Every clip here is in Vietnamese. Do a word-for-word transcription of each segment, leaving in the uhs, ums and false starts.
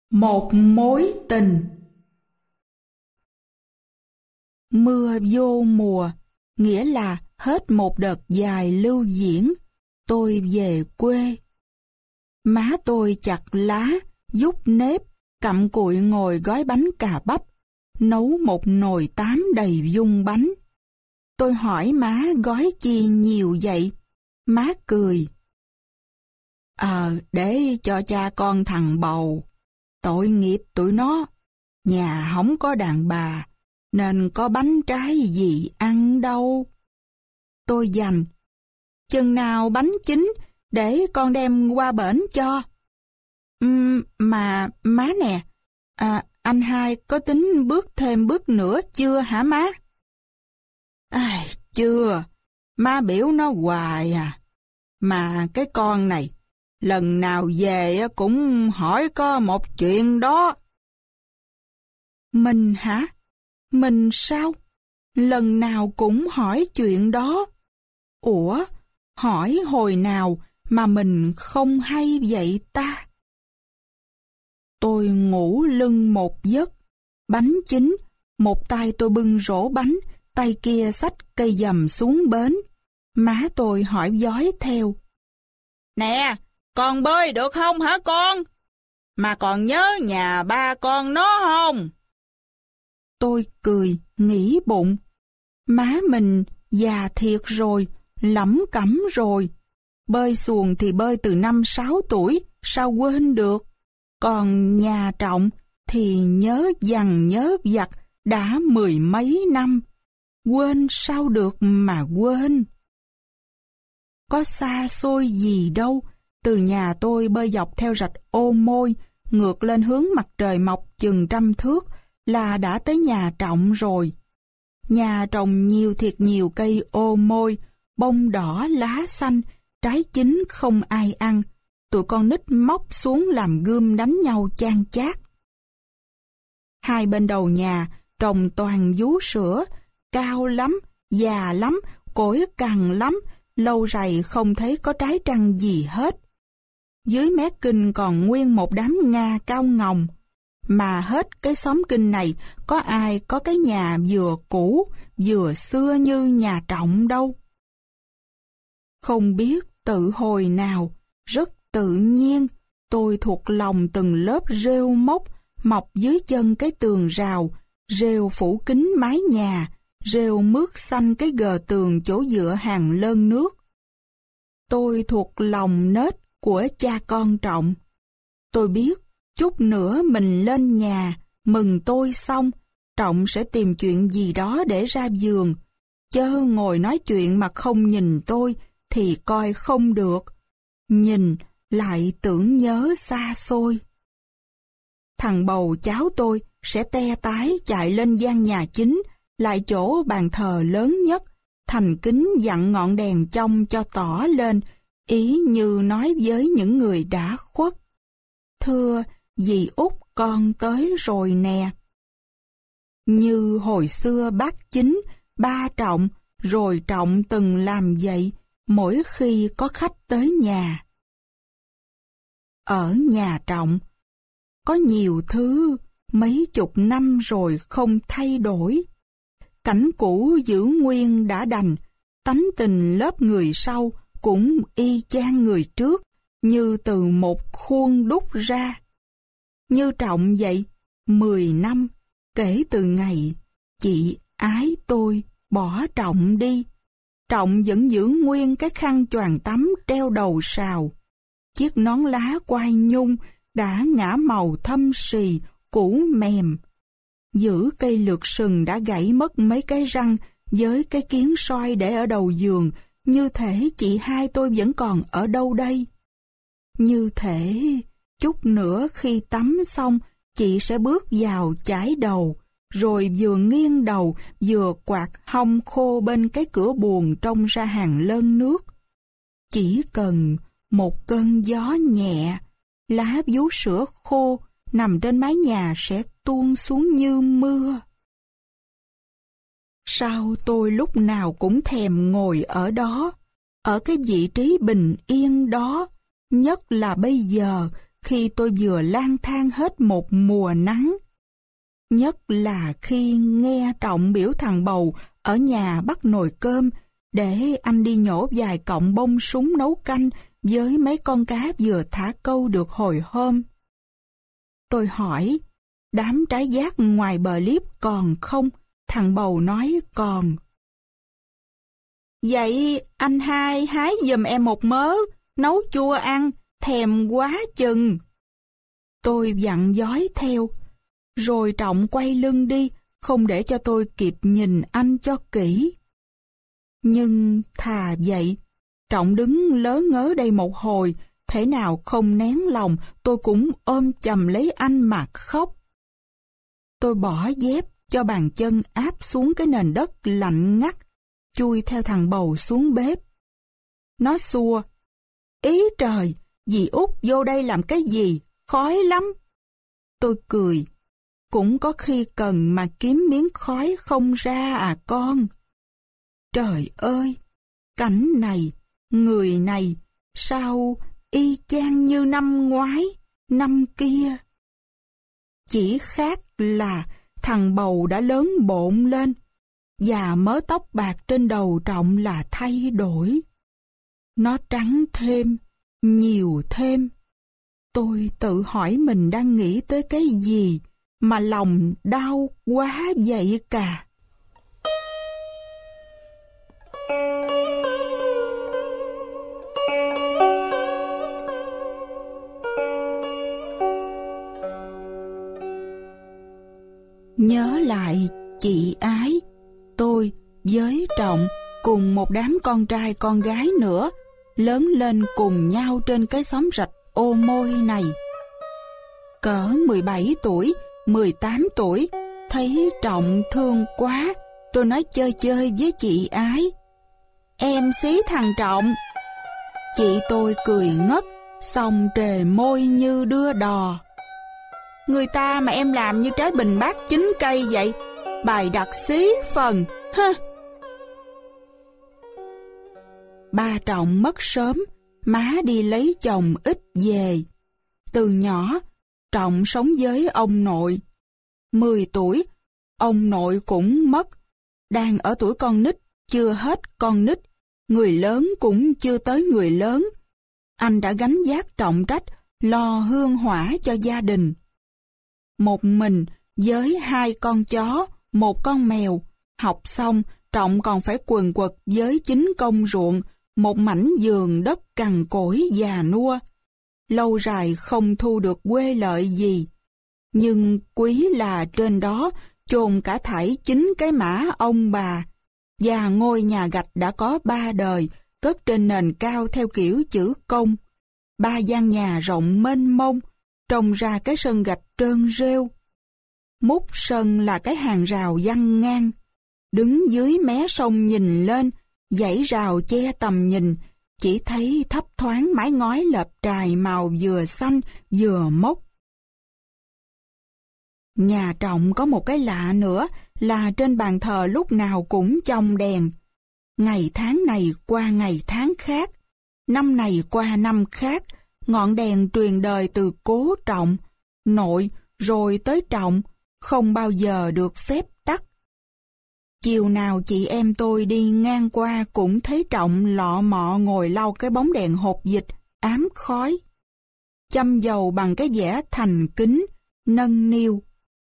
Một mối tình. Mưa vô mùa, nghĩa là hết một đợt dài lưu diễn, tôi về quê. Má tôi chặt lá, dút nếp, cặm cụi ngồi gói bánh cà bắp, nấu một nồi tám đầy dung bánh. Tôi hỏi má gói chi nhiều vậy? Má cười. Ờ, để cho cha con thằng bầu. Tội nghiệp tụi nó, nhà không có đàn bà, nên có bánh trái gì ăn đâu. Tôi dành, chừng nào bánh chín để con đem qua bển cho. Uhm, mà má nè, à, anh hai có tính bước thêm bước nữa chưa hả má? À, chưa, má biểu nó hoài à. Mà cái con này, lần nào về cũng hỏi có một chuyện đó. Mình hả? Mình sao? Lần nào cũng hỏi chuyện đó. Ủa, hỏi hồi nào mà mình không hay vậy ta? Tôi ngủ lưng một giấc, bánh chín, một tay tôi bưng rổ bánh, tay kia xách cây dầm xuống bến. Má tôi hỏi dói theo. Nè, con bơi được không hả con? Mà còn nhớ nhà ba con nó không? Tôi cười, nghĩ bụng. Má mình già thiệt rồi, lẩm cẩm rồi. Bơi xuồng thì bơi từ năm sáu tuổi, sao quên được? Còn nhà Trọng thì nhớ dằn nhớ vặt đã mười mấy năm. Quên sao được mà quên? Có xa xôi gì đâu, từ nhà tôi bơi dọc theo rạch Ô Môi, ngược lên hướng mặt trời mọc chừng trăm thước là đã tới nhà Trọng rồi. Nhà trồng nhiều thiệt nhiều cây ô môi, bông đỏ lá xanh, trái chín không ai ăn. Tụi con nít móc xuống làm gươm đánh nhau chan chát. Hai bên đầu nhà trồng toàn vú sữa, cao lắm, già lắm, cỗi cằn lắm, lâu rày không thấy có trái trăng gì hết. Dưới mé kinh còn nguyên một đám nga cao ngòng, mà hết cái xóm kinh này có ai có cái nhà vừa cũ, vừa xưa như nhà Trọng đâu. Không biết tự hồi nào, rất tự nhiên, tôi thuộc lòng từng lớp rêu mốc mọc dưới chân cái tường rào, rêu phủ kín mái nhà, rêu mướt xanh cái gờ tường chỗ dựa hàng lơn nước. Tôi thuộc lòng nết của cha con Trọng. Tôi biết, chút nữa mình lên nhà, mừng tôi xong, Trọng sẽ tìm chuyện gì đó để ra giường. Chớ ngồi nói chuyện mà không nhìn tôi thì coi không được. Nhìn lại tưởng nhớ xa xôi. Thằng bầu cháu tôi sẽ te tái chạy lên gian nhà chính, lại chỗ bàn thờ lớn nhất, thành kính dặn ngọn đèn trong cho tỏ lên, ý như nói với những người đã khuất. Thưa, dì Út con tới rồi nè. Như hồi xưa bác Chính, ba Trọng, rồi Trọng từng làm vậy mỗi khi có khách tới nhà. Ở nhà Trọng, có nhiều thứ mấy chục năm rồi không thay đổi. Cảnh cũ giữ nguyên đã đành, tánh tình lớp người sau cũng y chang người trước, như từ một khuôn đúc ra. Như Trọng vậy, mười năm kể từ ngày chị ái tôi bỏ Trọng đi, Trọng vẫn giữ nguyên cái khăn choàng tắm treo đầu sào. Chiếc nón lá quai nhung đã ngả màu thâm sì, cũ mềm. Giữ cây lược sừng đã gãy mất mấy cái răng với cái kiến soi để ở đầu giường, như thể chị hai tôi vẫn còn ở đâu đây. Như thể chút nữa khi tắm xong, chị sẽ bước vào chải đầu, rồi vừa nghiêng đầu vừa quạt hông khô bên cái cửa buồng trông ra hàng lơn nước. Chỉ cần một cơn gió nhẹ, lá vú sữa khô nằm trên mái nhà sẽ tuôn xuống như mưa. Sao tôi lúc nào cũng thèm ngồi ở đó, ở cái vị trí bình yên đó, nhất là bây giờ khi tôi vừa lang thang hết một mùa nắng. Nhất là khi nghe Trọng biểu thằng bầu ở nhà bắt nồi cơm để anh đi nhổ vài cọng bông súng nấu canh với mấy con cá vừa thả câu được hồi hôm. Tôi hỏi, đám trái giác ngoài bờ liếp còn không? Thằng bầu nói còn. Vậy anh hai hái giùm em một mớ, nấu chua ăn, thèm quá chừng. Tôi vặn dói theo, rồi Trọng quay lưng đi, không để cho tôi kịp nhìn anh cho kỹ. Nhưng thà vậy, Trọng đứng lớ ngớ đây một hồi, thể nào không nén lòng, tôi cũng ôm chầm lấy anh mà khóc. Tôi bỏ dép cho bàn chân áp xuống cái nền đất lạnh ngắt, chui theo thằng bầu xuống bếp. Nó xua, ý trời, dì Út vô đây làm cái gì, khói lắm. Tôi cười, cũng có khi cần mà kiếm miếng khói không ra à con. Trời ơi, cảnh này, người này, sao y chang như năm ngoái, năm kia. Chỉ khác là thằng bầu đã lớn bộn lên, và mớ tóc bạc trên đầu Trọng là thay đổi. Nó trắng thêm, nhiều thêm. Tôi tự hỏi mình đang nghĩ tới cái gì mà lòng đau quá vậy cả. Nhớ lại chị Ái, tôi với Trọng cùng một đám con trai con gái nữa lớn lên cùng nhau trên cái xóm rạch Ô Môi này. Cỡ mười bảy tuổi, mười tám tuổi, thấy Trọng thương quá, tôi nói chơi chơi với chị Ái, em xí thằng Trọng. Chị tôi cười ngất, xong trề môi như đưa đò. Người ta mà em làm như trái bình bát chín cây vậy, bài đặt xí phần, ha. Ba Trọng mất sớm, má đi lấy chồng ít về. Từ nhỏ, Trọng sống với ông nội. Mười tuổi, ông nội cũng mất. Đang ở tuổi con nít, chưa hết con nít. Người lớn cũng chưa tới người lớn. Anh đã gánh vác trọng trách, lo hương hỏa cho gia đình. Một mình, với hai con chó, một con mèo. Học xong, Trọng còn phải quần quật với chín công ruộng, một mảnh vườn đất cằn cỗi già nua. Lâu dài không thu được quê lợi gì. Nhưng quý là trên đó chôn cả thảy chín cái mã ông bà. Và ngôi nhà gạch đã có ba đời, cất trên nền cao theo kiểu chữ công. Ba gian nhà rộng mênh mông, trồng ra cái sân gạch trơn rêu. Mút sân là cái hàng rào văng ngang. Đứng dưới mé sông nhìn lên, dãy rào che tầm nhìn, chỉ thấy thấp thoáng mái ngói lợp trài màu vừa xanh vừa mốc. Nhà Trọng có một cái lạ nữa là trên bàn thờ lúc nào cũng chông đèn. Ngày tháng này qua ngày tháng khác, năm này qua năm khác, ngọn đèn truyền đời từ cố Trọng, nội rồi tới Trọng, không bao giờ được phép tắt. Chiều nào chị em tôi đi ngang qua cũng thấy Trọng lọ mọ ngồi lau cái bóng đèn hột vịt ám khói, châm dầu bằng cái vẻ thành kính, nâng niu.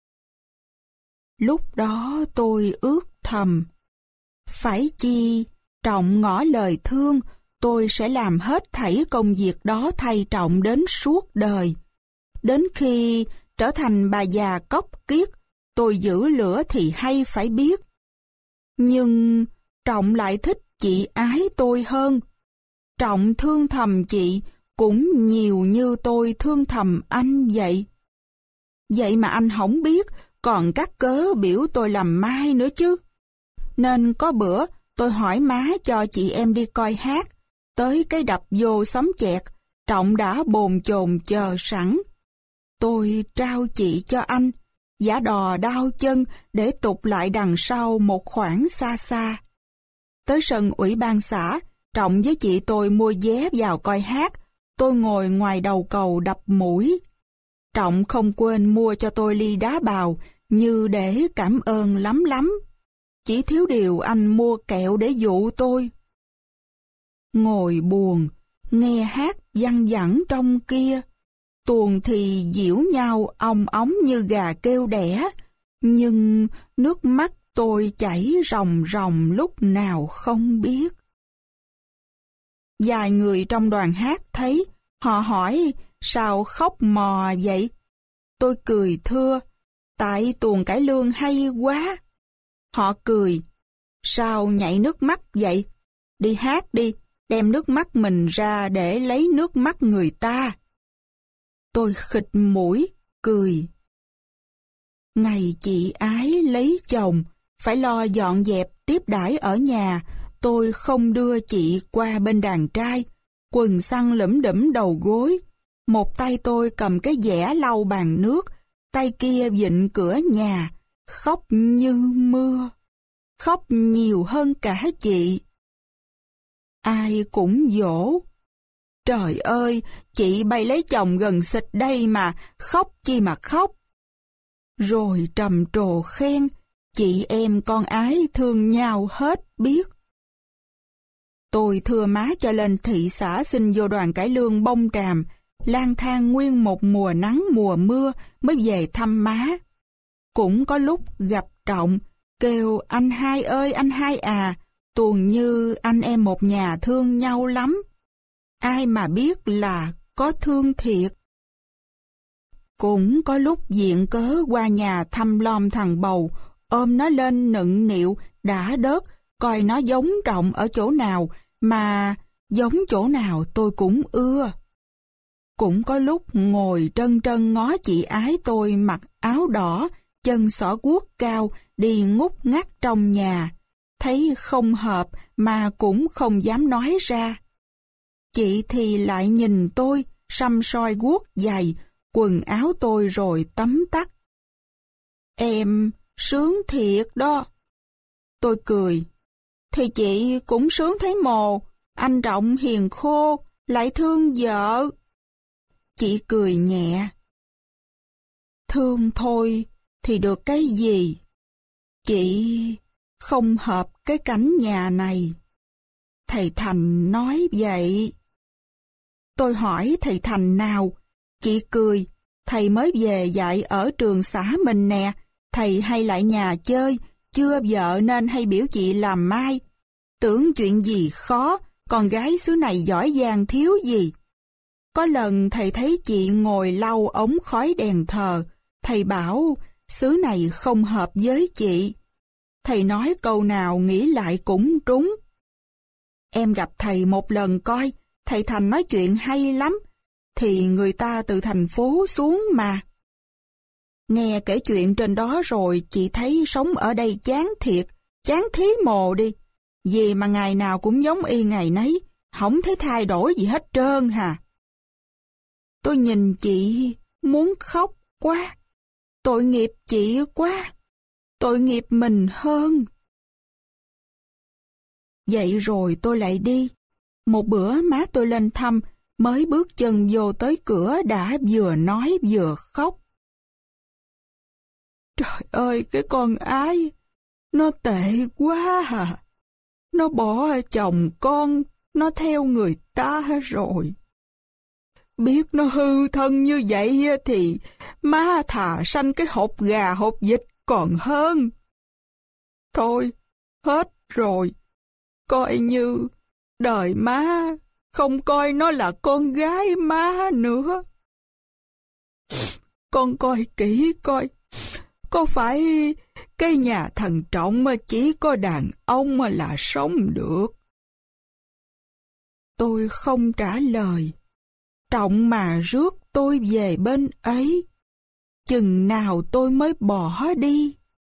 Lúc đó tôi ước thầm, phải chi Trọng ngỏ lời thương, tôi sẽ làm hết thảy công việc đó thay Trọng đến suốt đời. Đến khi trở thành bà già cóc kiết, tôi giữ lửa thì hay phải biết. Nhưng Trọng lại thích chị Ái tôi hơn. Trọng thương thầm chị cũng nhiều như tôi thương thầm anh vậy. Vậy mà anh không biết, còn cắt cớ biểu tôi làm mai nữa chứ. Nên có bữa tôi hỏi má cho chị em đi coi hát. Tới cái đập vô xóm chẹt, Trọng đã bồn chồn chờ sẵn. Tôi trao chị cho anh, giả đò đau chân để tụt lại đằng sau một khoảng xa xa. Tới sân ủy ban xã, Trọng với chị tôi mua vé vào coi hát, tôi ngồi ngoài đầu cầu đập mũi. Trọng không quên mua cho tôi ly đá bào, như để cảm ơn lắm lắm. Chỉ thiếu điều anh mua kẹo để dụ tôi. Ngồi buồn, nghe hát văng vẳng trong kia. Tuồng thì giễu nhau ong óng như gà kêu đẻ, nhưng nước mắt tôi chảy ròng ròng lúc nào không biết. Vài người trong đoàn hát thấy, họ hỏi sao khóc mò vậy? Tôi cười thưa, tại tuồng cải lương hay quá. Họ cười, sao nhảy nước mắt vậy? Đi hát đi, đem nước mắt mình ra để lấy nước mắt người ta. Tôi khịt mũi, cười. Ngày chị ái lấy chồng, phải lo dọn dẹp tiếp đãi ở nhà, tôi không đưa chị qua bên đàn trai, quần xăng lủm đủm đầu gối. Một tay tôi cầm cái dẻ lau bàn nước, tay kia vịn cửa nhà, khóc như mưa, khóc nhiều hơn cả chị. Ai cũng dỗ. Trời ơi, chị bay lấy chồng gần xịt đây mà, khóc chi mà khóc. Rồi trầm trồ khen, chị em con ái thương nhau hết biết. Tôi thưa má cho lên thị xã xin vô đoàn cải lương Bông Tràm, lang thang nguyên một mùa nắng mùa mưa mới về thăm má. Cũng có lúc gặp Trọng, kêu anh hai ơi anh hai à, tuồng như anh em một nhà thương nhau lắm. Ai mà biết là có thương thiệt. Cũng có lúc viện cớ qua nhà thăm lom thằng bầu, ôm nó lên nựng nịu, đã đớt, coi nó giống Trọng ở chỗ nào, mà giống chỗ nào tôi cũng ưa. Cũng có lúc ngồi trân trân ngó chị ái tôi mặc áo đỏ, chân xỏ guốc cao, đi ngút ngắt trong nhà. Thấy không hợp mà cũng không dám nói ra. Chị thì lại nhìn tôi, săm soi guốc giày, quần áo tôi rồi tấm tắc. Em sướng thiệt đó. Tôi cười. Thì chị cũng sướng thấy mồ, anh Trọng hiền khô, lại thương vợ. Chị cười nhẹ. Thương thôi thì được cái gì? Chị không hợp cái cảnh nhà này. Thầy Thành nói vậy. Tôi hỏi thầy Thành nào? Chị cười. Thầy mới về dạy ở trường xã mình nè. Thầy hay lại nhà chơi, chưa vợ nên hay biểu chị làm mai. Tưởng chuyện gì khó, con gái xứ này giỏi giang thiếu gì. Có lần thầy thấy chị ngồi lau ống khói đèn thờ, thầy bảo xứ này không hợp với chị. Thầy nói câu nào nghĩ lại cũng trúng. Em gặp thầy một lần coi, thầy Thành nói chuyện hay lắm, thì người ta từ thành phố xuống mà. Nghe kể chuyện trên đó rồi chị thấy sống ở đây chán thiệt, chán thí mồ đi. Vì mà ngày nào cũng giống y ngày nấy, không thấy thay đổi gì hết trơn hà. Tôi nhìn chị muốn khóc quá. Tội nghiệp chị quá. Tội nghiệp mình hơn. Vậy rồi tôi lại đi. Một bữa má tôi lên thăm, mới bước chân vô tới cửa đã vừa nói vừa khóc. Trời ơi, cái con ái, nó tệ quá à. Nó bỏ chồng con, nó theo người ta rồi. Biết nó hư thân như vậy thì má thà sanh cái hột gà hột vịt còn hơn. Thôi, hết rồi. Coi như đời má không coi nó là con gái má nữa. Con coi kỹ coi, có phải cái nhà thằng Trọng mà chỉ có đàn ông mà là sống được? Tôi không trả lời. Trọng mà rước tôi về bên ấy, chừng nào tôi mới bỏ đi.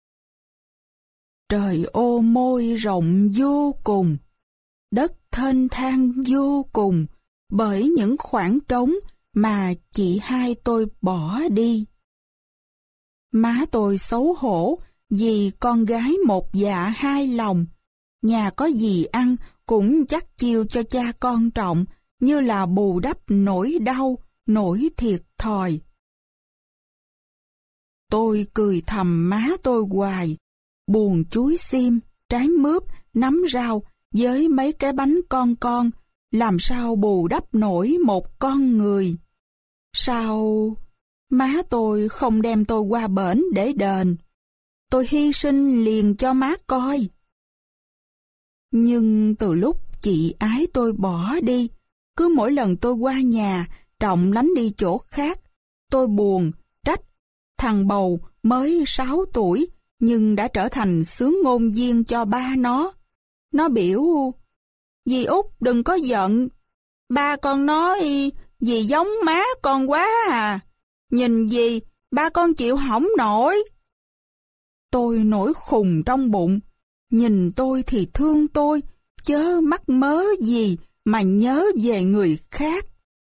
Trời ô môi rộng vô cùng, đất thênh thang vô cùng, bởi những khoảng trống mà chị hai tôi bỏ đi. Má tôi xấu hổ vì con gái một dạ hai lòng. Nhà có gì ăn cũng chắc chiêu cho cha con Trọng, như là bù đắp nỗi đau, nỗi thiệt thòi. Tôi cười thầm má tôi hoài, buồn chuối xiêm, trái mướp, nấm rau với mấy cái bánh con con, làm sao bù đắp nổi một con người. Sao má tôi không đem tôi qua bển để đền? Tôi hy sinh liền cho má coi. Nhưng từ lúc chị ái tôi bỏ đi, cứ mỗi lần tôi qua nhà, Trọng lánh đi chỗ khác, tôi buồn, trách. Thằng bầu mới sáu tuổi, nhưng đã trở thành xướng ngôn viên cho ba nó. Nó biểu, dì Út đừng có giận, ba con nói dì giống má con quá à, nhìn dì, ba con chịu hỏng nổi. Tôi nổi khùng trong bụng, nhìn tôi thì thương tôi, chớ mắc mớ gì mà nhớ về người khác.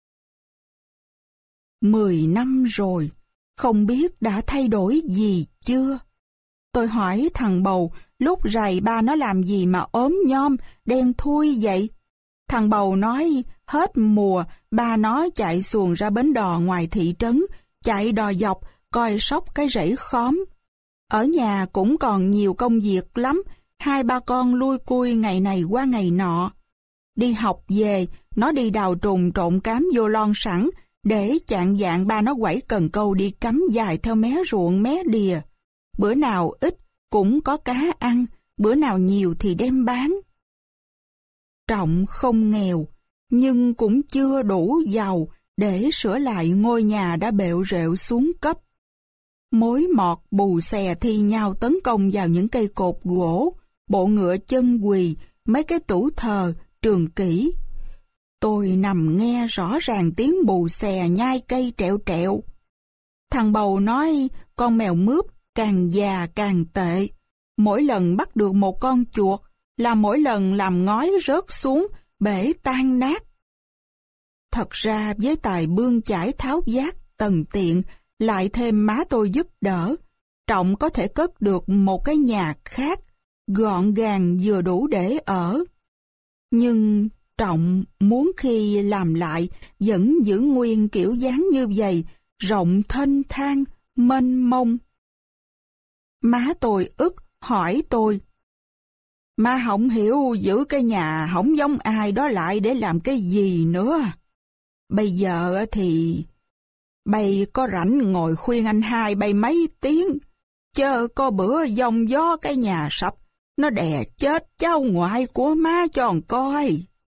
Mười năm rồi, không biết đã thay đổi gì chưa? Tôi hỏi thằng bầu, lúc rày ba nó làm gì mà ốm nhom, đen thui vậy? Thằng bầu nói, hết mùa, ba nó chạy xuồng ra bến đò ngoài thị trấn, chạy đò dọc, coi sóc cái rẫy khóm. Ở nhà cũng còn nhiều công việc lắm, hai ba con lui cui ngày này qua ngày nọ. Đi học về, nó đi đào trùng trộn cám vô lon sẵn, để chạng vạng ba nó quẩy cần câu đi cắm dài theo mé ruộng mé đìa. Bữa nào ít cũng có cá ăn, bữa nào nhiều thì đem bán. Trọng không nghèo, nhưng cũng chưa đủ giàu để sửa lại ngôi nhà đã bệu rệu xuống cấp. Mối mọt bù xè thi nhau tấn công vào những cây cột gỗ, bộ ngựa chân quỳ, mấy cái tủ thờ, trường kỷ. Tôi nằm nghe rõ ràng tiếng bù xè nhai cây trẹo trẹo. Thằng bầu nói con mèo mướp càng già càng tệ. Mỗi lần bắt được một con chuột là mỗi lần làm ngói rớt xuống, bể tan nát. Thật ra với tài bươn chải tháo vát tần tiện, lại thêm má tôi giúp đỡ, Trọng có thể cất được một cái nhà khác, gọn gàng vừa đủ để ở. Nhưng Trọng muốn khi làm lại vẫn giữ nguyên kiểu dáng như vậy, rộng thênh thang, mênh mông. Má tôi ức hỏi tôi, má không hiểu giữ cái nhà không giống ai đó lại để làm cái gì nữa. Bây giờ thì bay có rảnh ngồi khuyên anh hai bay mấy tiếng, chớ có bữa giông gió cái nhà sập, nó đè chết cháu ngoại của má tròn coi.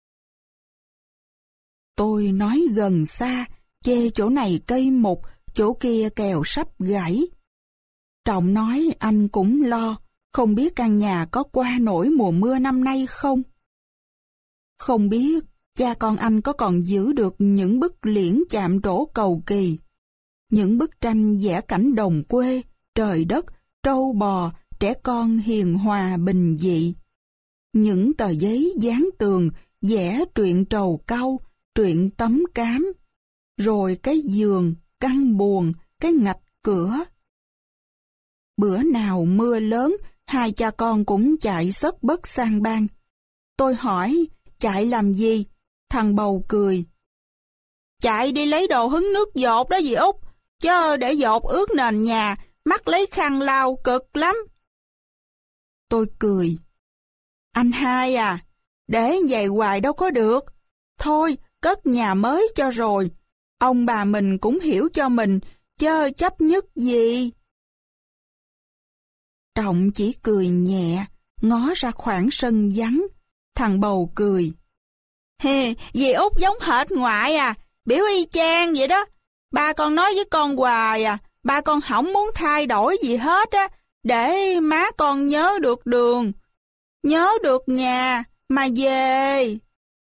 Tôi nói gần xa, chê chỗ này cây mục, chỗ kia kèo sắp gãy. Trọng nói anh cũng lo, không biết căn nhà có qua nổi mùa mưa năm nay không? Không biết cha con anh có còn giữ được những bức liễn chạm trổ cầu kỳ, những bức tranh vẽ cảnh đồng quê, trời đất, trâu bò, trẻ con hiền hòa bình dị. Những tờ giấy dán tường, vẽ truyện trầu cau, truyện tấm cám, rồi cái giường, căn buồng, cái ngạch cửa. Bữa nào mưa lớn, hai cha con cũng chạy xất bất sang bang. Tôi hỏi, chạy làm gì? Thằng bầu cười. Chạy đi lấy đồ hứng nước dột đó dì Út, chớ để dột ướt nền nhà, mắc lấy khăn lau cực lắm. Tôi cười. Anh hai à, để vậy hoài đâu có được. Thôi, cất nhà mới cho rồi. Ông bà mình cũng hiểu cho mình, chớ chấp nhất gì. Trọng chỉ cười nhẹ, ngó ra khoảng sân vắng. Thằng bầu cười. Hề, dì Út giống hệt ngoại à, biểu y chang vậy đó. Ba con nói với con hoài à, ba con không muốn thay đổi gì hết á, để má con nhớ được đường, nhớ được nhà, mà về.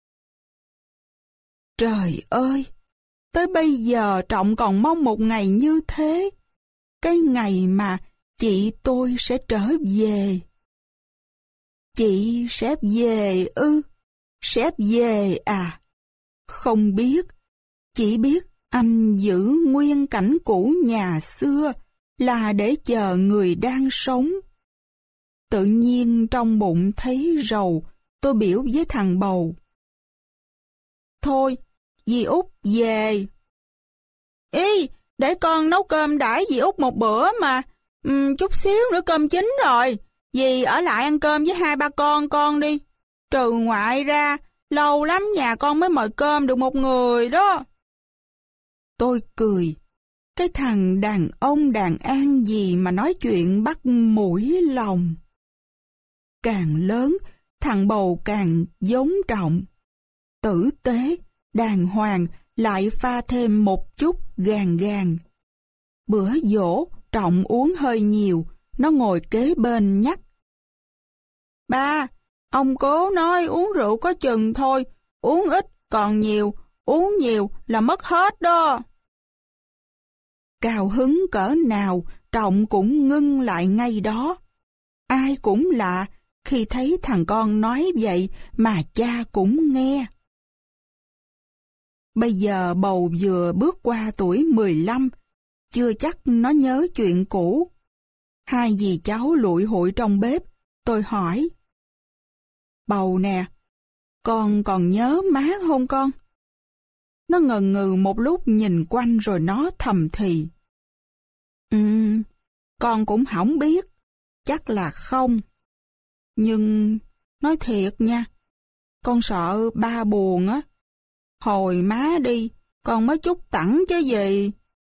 Trời ơi, tới bây giờ Trọng còn mong một ngày như thế, cái ngày mà chị tôi sẽ trở về. Chị sẽ về ư? Sẽ về à? Không biết, chỉ biết anh giữ nguyên cảnh cũ nhà xưa là để chờ người đang sống. Tự nhiên trong bụng thấy rầu, tôi biểu với thằng bầu. Thôi, dì Út về. Ý, để con nấu cơm đãi dì Út một bữa mà. Uhm, chút xíu nữa cơm chín rồi. Dì ở lại ăn cơm với hai ba con con đi. Trừ ngoại ra, lâu lắm nhà con mới mời cơm được một người đó. Tôi cười. Cái thằng đàn ông đàn an gì mà nói chuyện bắt mũi lòng. Càng lớn, thằng bầu càng giống Trọng. Tử tế, đàng hoàng, lại pha thêm một chút gàn gàn. Bữa giỗ, Trọng uống hơi nhiều, nó ngồi kế bên nhắc. Ba, ông cố nói uống rượu có chừng thôi, uống ít còn nhiều, uống nhiều là mất hết đó. Cao hứng cỡ nào, Trọng cũng ngưng lại ngay đó. Ai cũng lạ, khi thấy thằng con nói vậy mà cha cũng nghe. Bây giờ bầu vừa bước qua tuổi mười lăm, chưa chắc nó nhớ chuyện cũ. Hai dì cháu lụi hụi trong bếp, tôi hỏi. Bầu nè, con còn nhớ má không con? Nó ngần ngừ một lúc nhìn quanh rồi nó thầm thì. Ừm, con cũng không biết, chắc là không. Nhưng, nói thiệt nha, con sợ ba buồn á. Hồi má đi, con mới chút tẳng chứ gì.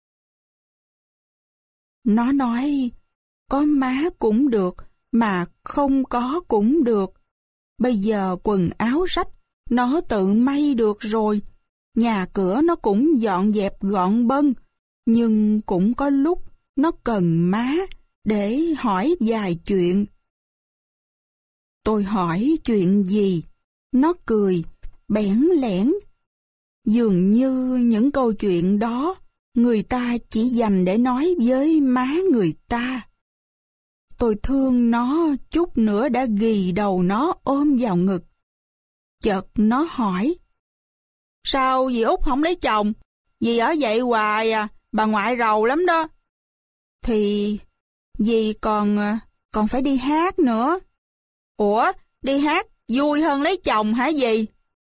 Nó nói, có má cũng được, mà không có cũng được. Bây giờ quần áo rách, nó tự may được rồi. Nhà cửa nó cũng dọn dẹp gọn bâng, nhưng cũng có lúc nó cần má để hỏi vài chuyện. Tôi hỏi chuyện gì? Nó cười, bẽn lẽn. Dường như những câu chuyện đó người ta chỉ dành để nói với má người ta. Tôi thương nó chút nữa đã ghì đầu nó ôm vào ngực. Chợt nó hỏi. Sao dì Út không lấy chồng? Dì ở vậy hoài à, bà ngoại rầu lắm đó. Thì dì còn còn phải đi hát nữa. Ủa, đi hát vui hơn lấy chồng hả dì?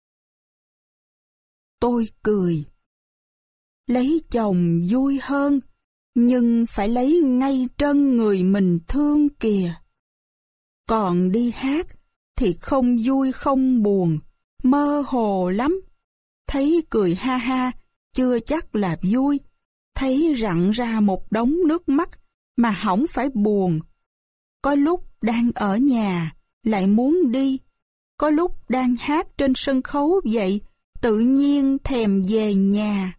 Tôi cười. Lấy chồng vui hơn, nhưng phải lấy ngay trân người mình thương kìa. Còn đi hát thì không vui không buồn, mơ hồ lắm. Thấy cười ha ha, chưa chắc là vui. Thấy rặn ra một đống nước mắt mà không phải buồn. Có lúc đang ở nhà, lại muốn đi. Có lúc đang hát trên sân khấu vậy, tự nhiên thèm về nhà.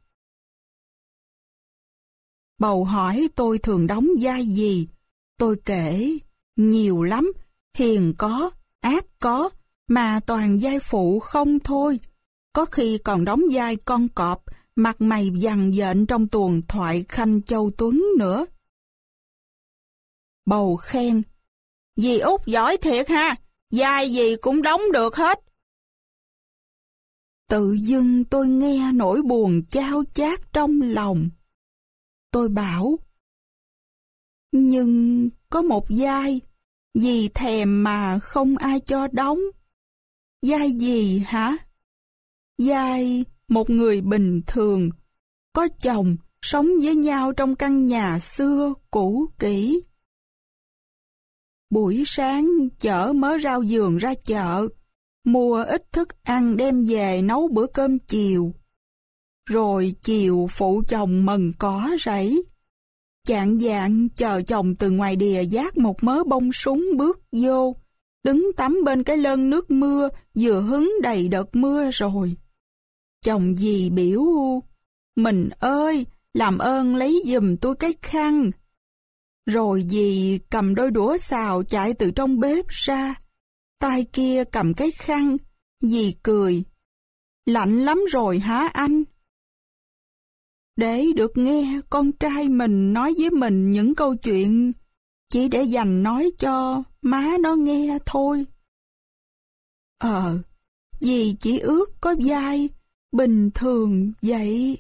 Bầu hỏi tôi thường đóng vai gì. Tôi kể, nhiều lắm, hiền có, ác có, mà toàn vai phụ không thôi. Có khi còn đóng vai con cọp, mặt mày vằn vện trong tuồng thoại Khanh Châu Tuấn nữa. Bầu khen, dì Út giỏi thiệt ha, vai gì cũng đóng được hết. Tự dưng tôi nghe nỗi buồn chao chát trong lòng. Tôi bảo, nhưng có một vai, dì thèm mà không ai cho đóng. Vai gì hả? Vai một người bình thường, có chồng, sống với nhau trong căn nhà xưa cũ kỹ. Buổi sáng chở mớ rau vườn ra chợ, mua ít thức ăn đem về nấu bữa cơm chiều. Rồi chiều phụ chồng mần cỏ rẫy. Chạng vạng chờ chồng từ ngoài đìa vác một mớ bông súng bước vô, đứng tắm bên cái lơn nước mưa vừa hứng đầy đợt mưa rồi. Chồng dì biểu, mình ơi, làm ơn lấy giùm tôi cái khăn. Rồi dì cầm đôi đũa xào chạy từ trong bếp ra, tay kia cầm cái khăn, dì cười. Lạnh lắm rồi hả anh? Để được nghe con trai mình nói với mình những câu chuyện chỉ để dành nói cho má nó nghe thôi. Ờ, dì chỉ ước có vai bình thường vậy.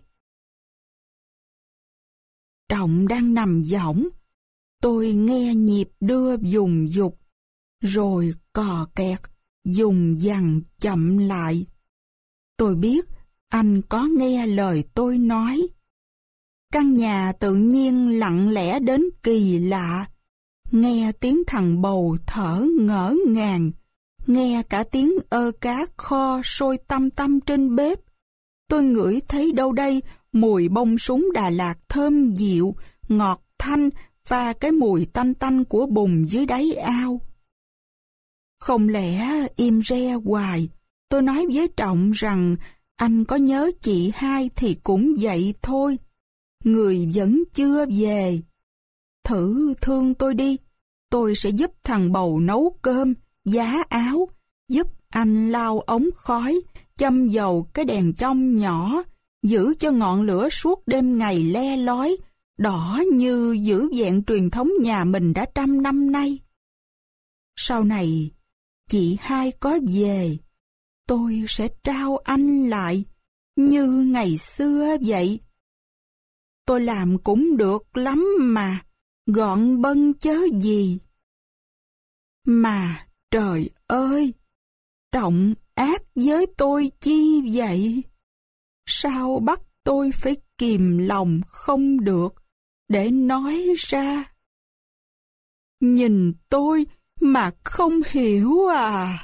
Trọng đang nằm võng, tôi nghe nhịp đưa dùng dục, rồi cò kẹt, dùng dằn chậm lại. Tôi biết anh có nghe lời tôi nói. Căn nhà tự nhiên lặng lẽ đến kỳ lạ. Nghe tiếng thằng bầu thở ngỡ ngàng, nghe cả tiếng ơ cá kho sôi tăm tăm trên bếp. Tôi ngửi thấy đâu đây mùi bông súng Đà Lạt thơm dịu, ngọt thanh và cái mùi tanh tanh của bùn dưới đáy ao. Không lẽ im re hoài, tôi nói với Trọng rằng anh có nhớ chị hai thì cũng vậy thôi. Người vẫn chưa về. Thử thương tôi đi, tôi sẽ giúp thằng bầu nấu cơm, giá áo, giúp anh lau ống khói, châm dầu cái đèn trong nhỏ, giữ cho ngọn lửa suốt đêm ngày le lói, đỏ như giữ vẹn truyền thống nhà mình đã trăm năm nay. Sau này, chị hai có về, tôi sẽ trao anh lại như ngày xưa vậy. Tôi làm cũng được lắm mà, gọn bân chớ gì. Mà trời ơi, Trọng ác với tôi chi vậy? Sao bắt tôi phải kìm lòng không được để nói ra? Nhìn tôi mà không hiểu à?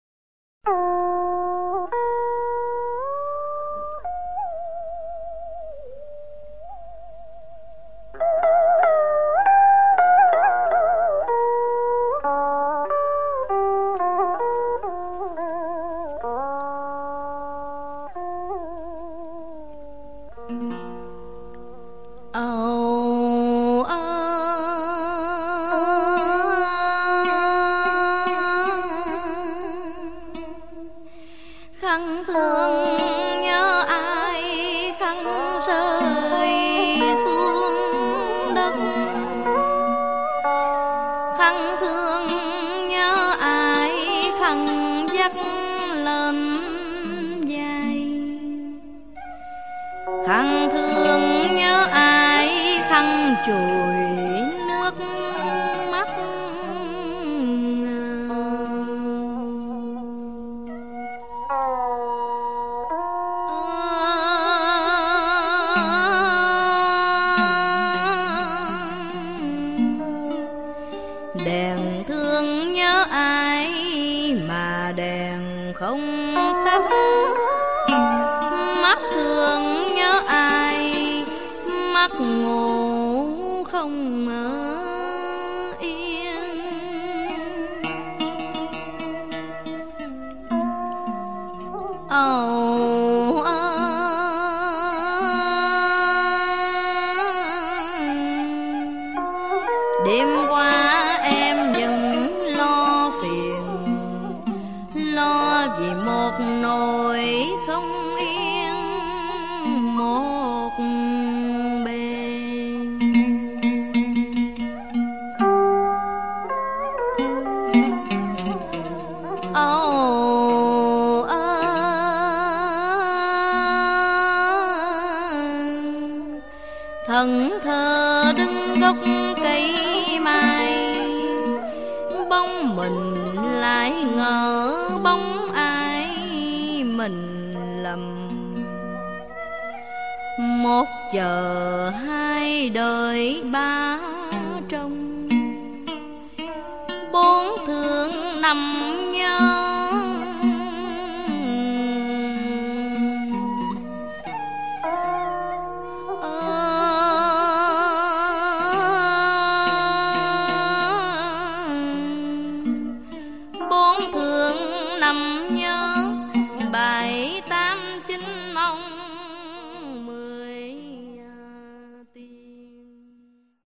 Khăn thương nhớ ai, khăn chùi nước mắt. Đèn thương nhớ ai mà đèn không tắt, mắt thương nhớ ai, mắt ngủ không ở yên. Âu ơ đêm qua em vẫn lo phiền, lo vì một nỗi không yên một bề. Âu ơ thần thờ đứng gốc cây mai, bóng mình lại ngỡ bóng ai mình lầm. Một chờ hai đợi ba trông, bốn thương năm